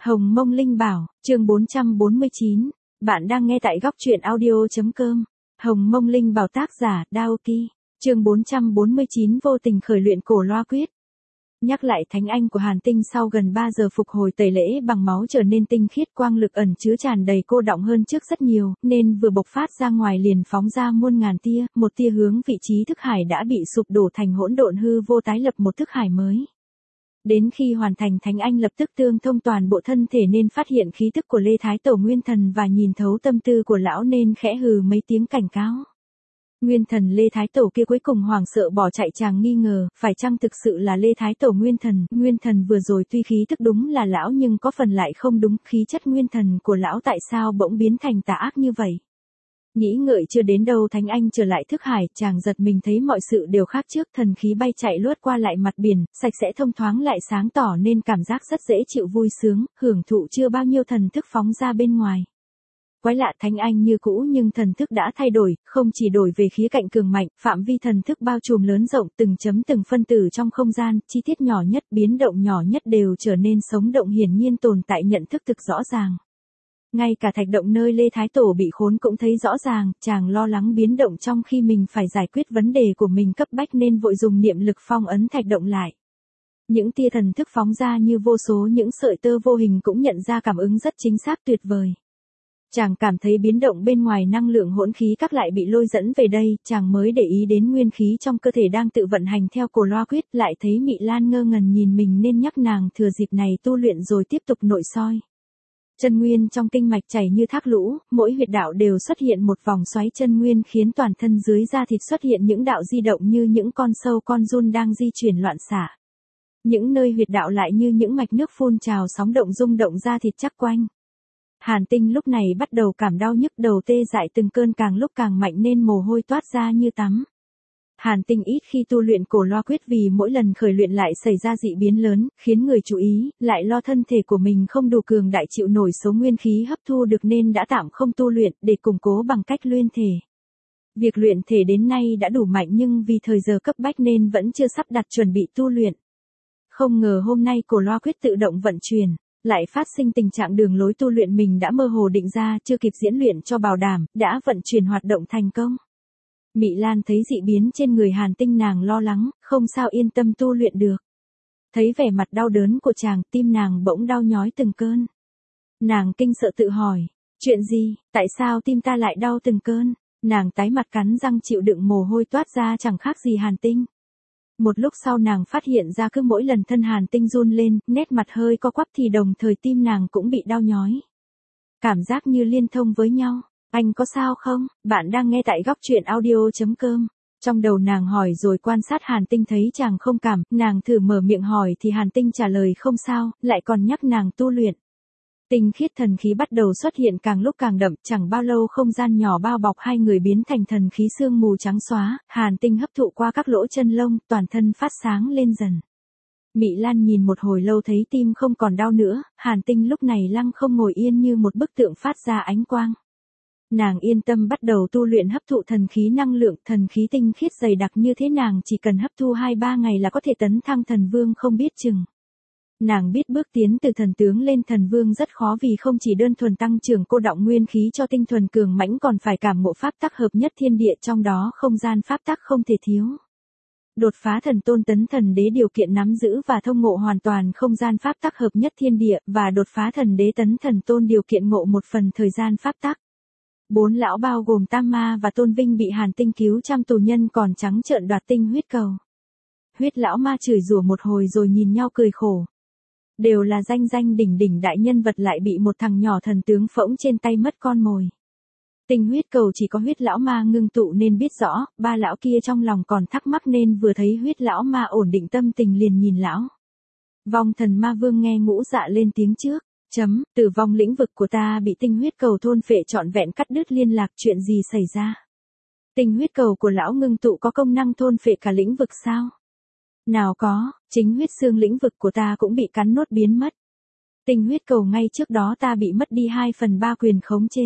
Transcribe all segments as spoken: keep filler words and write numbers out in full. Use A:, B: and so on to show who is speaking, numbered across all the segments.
A: Hồng Mông Linh Bảo, chương bốn trăm bốn mươi chín. Bạn đang nghe tại góc truyện audio.com. Hồng Mông Linh Bảo tác giả, Daoki. Chương bốn trăm bốn mươi chín vô tình khởi luyện cổ loa quyết. Nhắc lại thánh anh của Hàn Tinh sau gần ba giờ phục hồi tẩy lễ bằng máu trở nên tinh khiết, quang lực ẩn chứa tràn đầy cô đọng hơn trước rất nhiều, nên vừa bộc phát ra ngoài liền phóng ra muôn ngàn tia, một tia hướng vị trí thức hải đã bị sụp đổ thành hỗn độn hư vô tái lập một thức hải mới. Đến khi hoàn thành thánh anh lập tức tương thông toàn bộ thân thể nên phát hiện khí tức của Lê Thái Tổ Nguyên Thần và nhìn thấu tâm tư của lão nên khẽ hừ mấy tiếng cảnh cáo. Nguyên Thần Lê Thái Tổ kia cuối cùng hoảng sợ bỏ chạy, chàng nghi ngờ, phải chăng thực sự là Lê Thái Tổ Nguyên Thần? Nguyên Thần vừa rồi tuy khí tức đúng là lão nhưng có phần lại không đúng, khí chất Nguyên Thần của lão tại sao bỗng biến thành tà ác như vậy? Nghĩ ngợi chưa đến đâu thánh anh trở lại thức hải, chàng giật mình thấy mọi sự đều khác trước, thần khí bay chạy lướt qua lại mặt biển, sạch sẽ thông thoáng lại sáng tỏ nên cảm giác rất dễ chịu vui sướng, hưởng thụ chưa bao nhiêu thần thức phóng ra bên ngoài. Quái lạ, thánh anh như cũ nhưng thần thức đã thay đổi, không chỉ đổi về khía cạnh cường mạnh, phạm vi thần thức bao trùm lớn rộng, từng chấm từng phân tử trong không gian, chi tiết nhỏ nhất, biến động nhỏ nhất đều trở nên sống động, hiển nhiên tồn tại nhận thức thực rõ ràng. Ngay cả thạch động nơi Lê Thái Tổ bị khốn cũng thấy rõ ràng, chàng lo lắng biến động trong khi mình phải giải quyết vấn đề của mình cấp bách nên vội dùng niệm lực phong ấn thạch động lại. Những tia thần thức phóng ra như vô số những sợi tơ vô hình cũng nhận ra cảm ứng rất chính xác tuyệt vời. Chàng cảm thấy biến động bên ngoài năng lượng hỗn khí các lại bị lôi dẫn về đây, chàng mới để ý đến nguyên khí trong cơ thể đang tự vận hành theo cổ loa quyết, lại thấy Mị Lan ngơ ngẩn nhìn mình nên nhắc nàng thừa dịp này tu luyện rồi tiếp tục nội soi. Chân nguyên trong kinh mạch chảy như thác lũ, mỗi huyệt đạo đều xuất hiện một vòng xoáy chân nguyên khiến toàn thân dưới da thịt xuất hiện những đạo di động như những con sâu con giun đang di chuyển loạn xạ. Những nơi huyệt đạo lại như những mạch nước phun trào sóng động rung động da thịt chắc quanh. Hàn Tinh lúc này bắt đầu cảm đau nhức đầu tê dại từng cơn càng lúc càng mạnh nên mồ hôi toát ra như tắm. Hàn Tinh ít khi tu luyện cổ loa quyết vì mỗi lần khởi luyện lại xảy ra dị biến lớn, khiến người chú ý, lại lo thân thể của mình không đủ cường đại chịu nổi số nguyên khí hấp thu được nên đã tạm không tu luyện để củng cố bằng cách luyện thể. Việc luyện thể đến nay đã đủ mạnh nhưng vì thời giờ cấp bách nên vẫn chưa sắp đặt chuẩn bị tu luyện. Không ngờ hôm nay cổ loa quyết tự động vận chuyển, lại phát sinh tình trạng đường lối tu luyện mình đã mơ hồ định ra chưa kịp diễn luyện cho bảo đảm, đã vận chuyển hoạt động thành công. Mị Lan thấy dị biến trên người Hàn Tinh nàng lo lắng, không sao yên tâm tu luyện được. Thấy vẻ mặt đau đớn của chàng, tim nàng bỗng đau nhói từng cơn. Nàng kinh sợ tự hỏi, chuyện gì, tại sao tim ta lại đau từng cơn? Nàng tái mặt cắn răng chịu đựng mồ hôi toát ra chẳng khác gì Hàn Tinh. Một lúc sau nàng phát hiện ra cứ mỗi lần thân Hàn Tinh run lên, nét mặt hơi co quắp thì đồng thời tim nàng cũng bị đau nhói. Cảm giác như liên thông với nhau. Anh có sao không? Bạn đang nghe tại góc truyện audio.com. Trong đầu nàng hỏi rồi quan sát Hàn Tinh thấy chàng không cảm, nàng thử mở miệng hỏi thì Hàn Tinh trả lời không sao, lại còn nhắc nàng tu luyện. Tinh khiết thần khí bắt đầu xuất hiện càng lúc càng đậm, chẳng bao lâu không gian nhỏ bao bọc hai người biến thành thần khí sương mù trắng xóa, Hàn Tinh hấp thụ qua các lỗ chân lông, toàn thân phát sáng lên dần. Mị Lan nhìn một hồi lâu thấy tim không còn đau nữa, Hàn Tinh lúc này lăng không ngồi yên như một bức tượng phát ra ánh quang. Nàng yên tâm bắt đầu tu luyện hấp thụ thần khí năng lượng, thần khí tinh khiết dày đặc như thế nàng chỉ cần hấp thu hai ba ngày là có thể tấn thăng thần vương không biết chừng. Nàng biết bước tiến từ thần tướng lên thần vương rất khó vì không chỉ đơn thuần tăng trưởng cô đọng nguyên khí cho tinh thuần cường mãnh còn phải cảm ngộ pháp tắc hợp nhất thiên địa, trong đó không gian pháp tắc không thể thiếu. Đột phá thần tôn tấn thần đế điều kiện nắm giữ và thông ngộ hoàn toàn không gian pháp tắc hợp nhất thiên địa, và đột phá thần đế tấn thần tôn điều kiện ngộ một phần thời gian pháp tắc. Bốn lão bao gồm Tam Ma và Tôn Vinh bị Hàn Tinh cứu trăm tù nhân còn trắng trợn đoạt tinh huyết cầu. Huyết lão ma chửi rủa một hồi rồi nhìn nhau cười khổ. Đều là danh danh đỉnh đỉnh đại nhân vật lại bị một thằng nhỏ thần tướng phỗng trên tay mất con mồi. Tinh huyết cầu chỉ có huyết lão ma ngưng tụ nên biết rõ, ba lão kia trong lòng còn thắc mắc nên vừa thấy huyết lão ma ổn định tâm tình liền nhìn lão. Vong thần ma vương nghe ngũ dạ lên tiếng trước. Chấm, tử vong lĩnh vực của ta bị tinh huyết cầu thôn phệ trọn vẹn cắt đứt liên lạc, chuyện gì xảy ra? Tinh huyết cầu của lão ngưng tụ có công năng thôn phệ cả lĩnh vực sao? Nào có, chính huyết xương lĩnh vực của ta cũng bị cắn nốt biến mất. Tinh huyết cầu ngay trước đó ta bị mất đi hai phần ba quyền khống chế.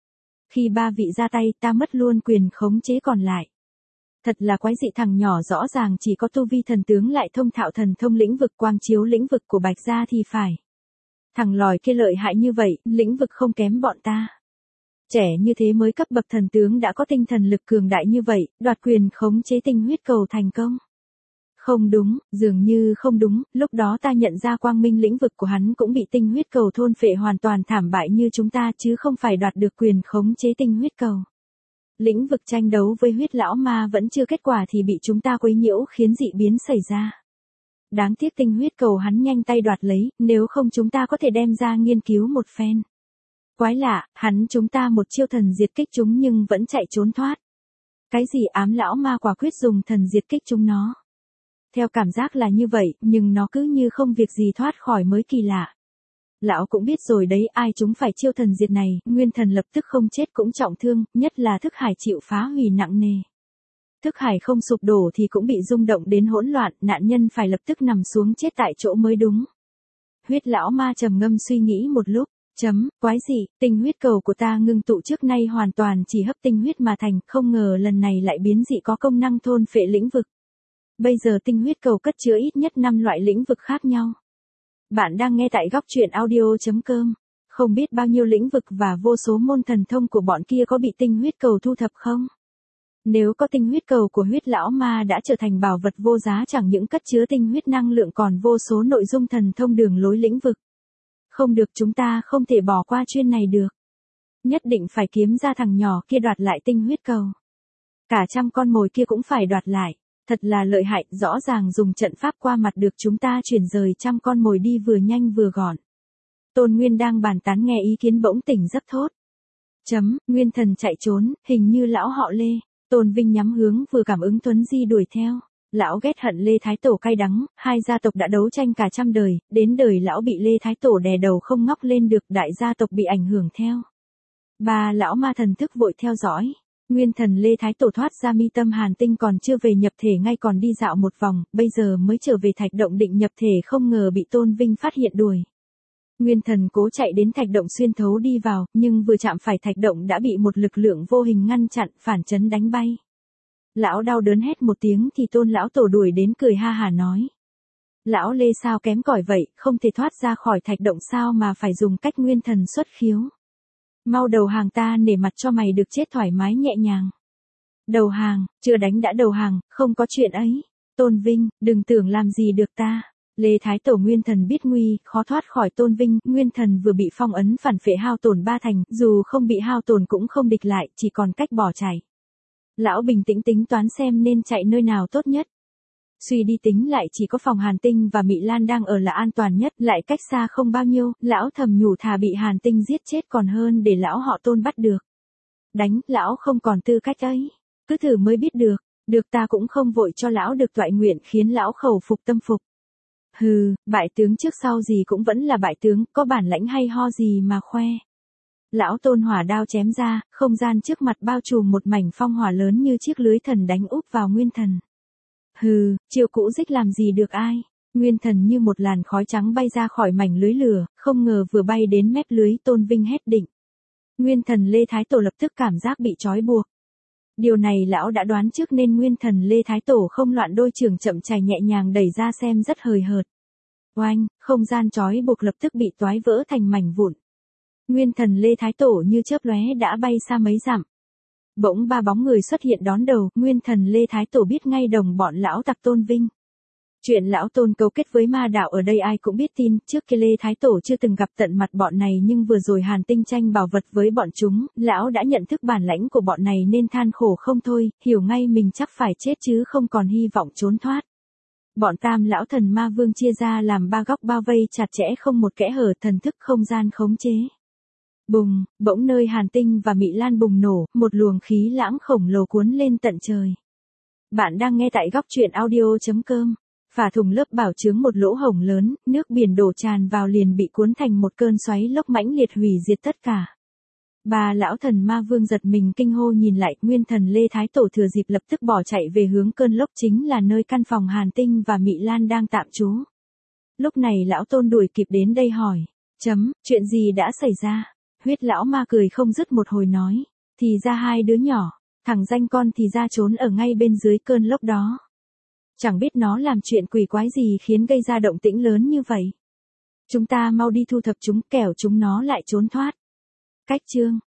A: Khi ba vị ra tay ta mất luôn quyền khống chế còn lại. Thật là quái dị, thằng nhỏ rõ ràng chỉ có tu vi thần tướng lại thông thạo thần thông lĩnh vực quang chiếu lĩnh vực của Bạch gia thì phải. Thằng lòi kia lợi hại như vậy, lĩnh vực không kém bọn ta. Trẻ như thế mới cấp bậc thần tướng đã có tinh thần lực cường đại như vậy, đoạt quyền khống chế tinh huyết cầu thành công. Không đúng, dường như không đúng, lúc đó ta nhận ra quang minh lĩnh vực của hắn cũng bị tinh huyết cầu thôn phệ hoàn toàn thảm bại như chúng ta chứ không phải đoạt được quyền khống chế tinh huyết cầu. Lĩnh vực tranh đấu với huyết lão ma vẫn chưa kết quả thì bị chúng ta quấy nhiễu khiến dị biến xảy ra. Đáng tiếc tinh huyết cầu hắn nhanh tay đoạt lấy, nếu không chúng ta có thể đem ra nghiên cứu một phen. Quái lạ, hắn chúng ta một chiêu thần diệt kích chúng nhưng vẫn chạy trốn thoát. Cái gì ám lão ma quả quyết dùng thần diệt kích chúng nó. Theo cảm giác là như vậy, nhưng nó cứ như không việc gì thoát khỏi mới kỳ lạ. Lão cũng biết rồi đấy, ai chúng phải chiêu thần diệt này, nguyên thần lập tức không chết cũng trọng thương, nhất là thức hải chịu phá hủy nặng nề. Thức hải không sụp đổ thì cũng bị rung động đến hỗn loạn, nạn nhân phải lập tức nằm xuống chết tại chỗ mới đúng. Huyết lão ma trầm ngâm suy nghĩ một lúc, chấm, quái gì, tinh huyết cầu của ta ngưng tụ trước nay hoàn toàn chỉ hấp tinh huyết mà thành, không ngờ lần này lại biến dị có công năng thôn phệ lĩnh vực. Bây giờ tinh huyết cầu cất chứa ít nhất năm loại lĩnh vực khác nhau. Bạn đang nghe tại góc truyện audio chấm com. Không biết bao nhiêu lĩnh vực và vô số môn thần thông của bọn kia có bị tinh huyết cầu thu thập không? Nếu có tinh huyết cầu của huyết lão ma đã trở thành bảo vật vô giá chẳng những cất chứa tinh huyết năng lượng còn vô số nội dung thần thông đường lối lĩnh vực. Không được, chúng ta không thể bỏ qua chuyên này được. Nhất định phải kiếm ra thằng nhỏ kia đoạt lại tinh huyết cầu. Cả trăm con mồi kia cũng phải đoạt lại. Thật là lợi hại, rõ ràng dùng trận pháp qua mặt được chúng ta chuyển rời trăm con mồi đi vừa nhanh vừa gọn. Tôn Nguyên đang bàn tán nghe ý kiến bỗng tỉnh giấc thốt. Chấm, Nguyên Thần chạy trốn, hình như lão họ Lê. Tôn Vinh nhắm hướng vừa cảm ứng Tuấn Di đuổi theo. Lão ghét hận Lê Thái Tổ cay đắng, hai gia tộc đã đấu tranh cả trăm đời, đến đời lão bị Lê Thái Tổ đè đầu không ngóc lên được, đại gia tộc bị ảnh hưởng theo. Ba lão ma thần thức vội theo dõi. Nguyên thần Lê Thái Tổ thoát ra mi tâm Hàn Tinh còn chưa về nhập thể ngay còn đi dạo một vòng, bây giờ mới trở về thạch động định nhập thể không ngờ bị Tôn Vinh phát hiện đuổi. Nguyên thần cố chạy đến thạch động xuyên thấu đi vào, nhưng vừa chạm phải thạch động đã bị một lực lượng vô hình ngăn chặn, phản chấn đánh bay. Lão đau đớn hét một tiếng thì Tôn lão tổ đuổi đến cười ha hả nói. Lão Lê sao kém cỏi vậy, không thể thoát ra khỏi thạch động sao mà phải dùng cách nguyên thần xuất khiếu. Mau đầu hàng ta nể mặt cho mày được chết thoải mái nhẹ nhàng. Đầu hàng, chưa đánh đã đầu hàng, không có chuyện ấy. Tôn Vinh, đừng tưởng làm gì được ta. Lê Thái Tổ Nguyên Thần biết nguy, khó thoát khỏi Tôn Vinh, Nguyên Thần vừa bị phong ấn phản phệ hao tổn ba thành, dù không bị hao tổn cũng không địch lại, chỉ còn cách bỏ chạy. Lão bình tĩnh tính toán xem nên chạy nơi nào tốt nhất. Suy đi tính lại chỉ có phòng Hàn Tinh và Mị Lan đang ở là an toàn nhất, lại cách xa không bao nhiêu, lão thầm nhủ thà bị Hàn Tinh giết chết còn hơn để lão họ Tôn bắt được. Đánh, lão không còn tư cách ấy. Cứ thử mới biết được, được ta cũng không vội cho lão được toại nguyện khiến lão khẩu phục tâm phục. Hừ, bại tướng trước sau gì cũng vẫn là bại tướng, có bản lãnh hay ho gì mà khoe. Lão Tôn hỏa đao chém ra, không gian trước mặt bao trùm một mảnh phong hỏa lớn như chiếc lưới thần đánh úp vào Nguyên Thần. Hừ, chiêu cũ dích làm gì được ai. Nguyên Thần như một làn khói trắng bay ra khỏi mảnh lưới lửa, không ngờ vừa bay đến mép lưới Tôn Vinh hét định. Nguyên Thần Lê Thái Tổ lập tức cảm giác bị trói buộc. Điều này lão đã đoán trước nên Nguyên Thần Lê Thái Tổ không loạn đôi trường chậm chài nhẹ nhàng đẩy ra xem rất hời hợt. Oanh, không gian trói buộc lập tức bị toái vỡ thành mảnh vụn. Nguyên Thần Lê Thái Tổ như chớp lóe đã bay xa mấy dặm. Bỗng ba bóng người xuất hiện đón đầu, Nguyên Thần Lê Thái Tổ biết ngay đồng bọn lão tặc Tôn Vinh. Chuyện lão Tôn cấu kết với ma đạo ở đây ai cũng biết tin, trước kia Lê Thái Tổ chưa từng gặp tận mặt bọn này nhưng vừa rồi Hàn Tinh tranh bảo vật với bọn chúng, lão đã nhận thức bản lãnh của bọn này nên than khổ không thôi, hiểu ngay mình chắc phải chết chứ không còn hy vọng trốn thoát. Bọn Tam lão thần ma vương chia ra làm ba góc bao vây chặt chẽ không một kẽ hở, thần thức không gian khống chế. Bùng, bỗng nơi Hàn Tinh và Mị Lan bùng nổ, một luồng khí lãng khổng lồ cuốn lên tận trời. Bạn đang nghe tại góc truyện audio chấm com. Phả thùng lớp bảo chướng một lỗ hổng lớn, nước biển đổ tràn vào liền bị cuốn thành một cơn xoáy lốc mãnh liệt hủy diệt tất cả. Ba lão thần ma vương giật mình kinh hô nhìn lại, Nguyên Thần Lê Thái Tổ thừa dịp lập tức bỏ chạy về hướng cơn lốc chính là nơi căn phòng Hàn Tinh và Mị Lan đang tạm trú. Lúc này lão Tôn đuổi kịp đến đây hỏi, chấm, chuyện gì đã xảy ra? Huyết lão ma cười không dứt một hồi nói, thì ra hai đứa nhỏ, thằng danh con thì ra trốn ở ngay bên dưới cơn lốc đó. Chẳng biết nó làm chuyện quỷ quái gì khiến gây ra động tĩnh lớn như vậy. Chúng ta mau đi thu thập chúng kẻo chúng nó lại trốn thoát. Cách chương